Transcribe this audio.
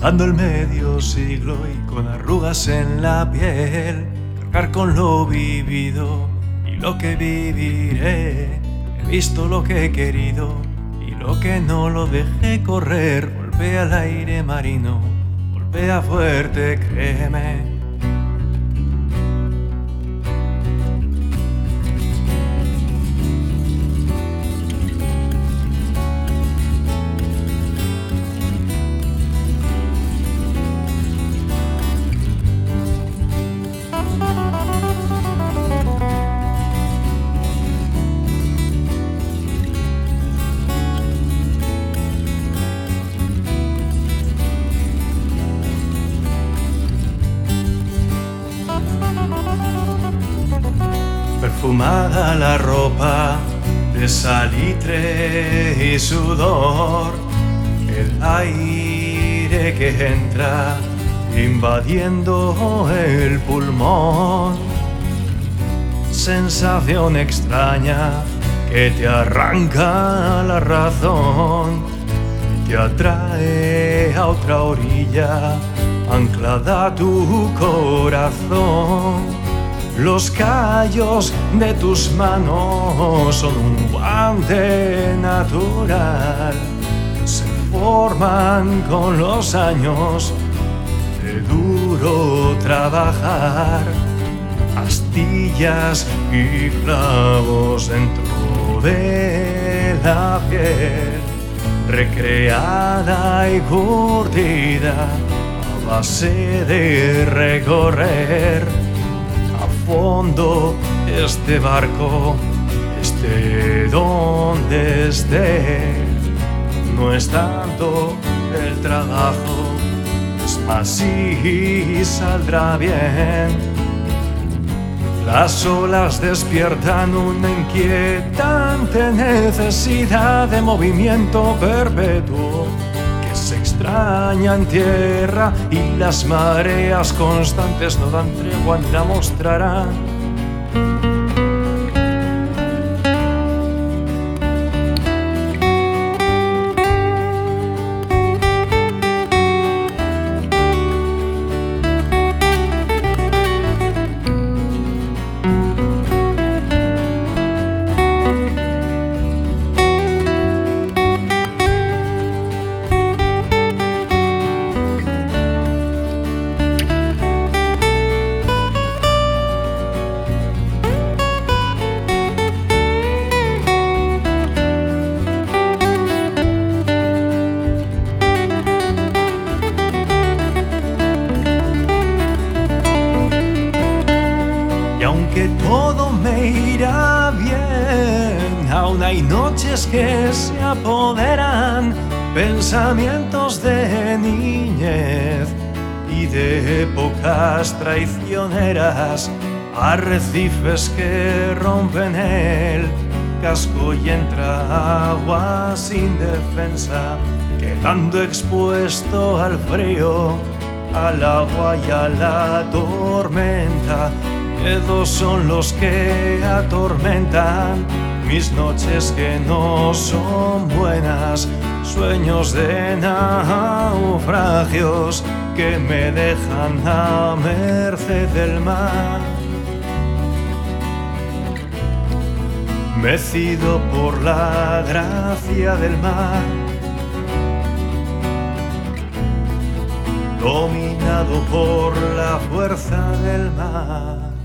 Dando el medio siglo y con arrugas en la piel, cargar con lo vivido y lo que viviré. He visto lo que he querido y lo que no lo dejé correr. Golpea el aire marino, golpea fuerte, créeme. Perfumada la ropa de salitre y sudor, el aire que entra invadiendo el pulmón, sensación extraña que te arranca la razón, te atrae a otra orilla, anclada a tu corazón. Los callos de tus manos son un guante natural, se forman con los años de duro trabajar, astillas y clavos dentro de la piel, recreada y curtida a base de recorrer fondo este barco, esté donde esté. No es tanto el trabajo, es más si saldrá bien. Las olas despiertan una inquietante necesidad de movimiento perpetuo que se extraña en tierra, y las mareas constantes no dan tregua ni la mostrarán. Y aunque todo me irá bien, aún hay noches que se apoderan, pensamientos de niñez y de épocas traicioneras, arrecifes que rompen el casco y entra agua sin defensa, quedando expuesto al frío, al agua y a la tormenta. Miedos son los que atormentan mis noches que no son buenas, sueños de naufragios que me dejan a merced del mar. Mecido por la gracia del mar, dominado por la fuerza del mar.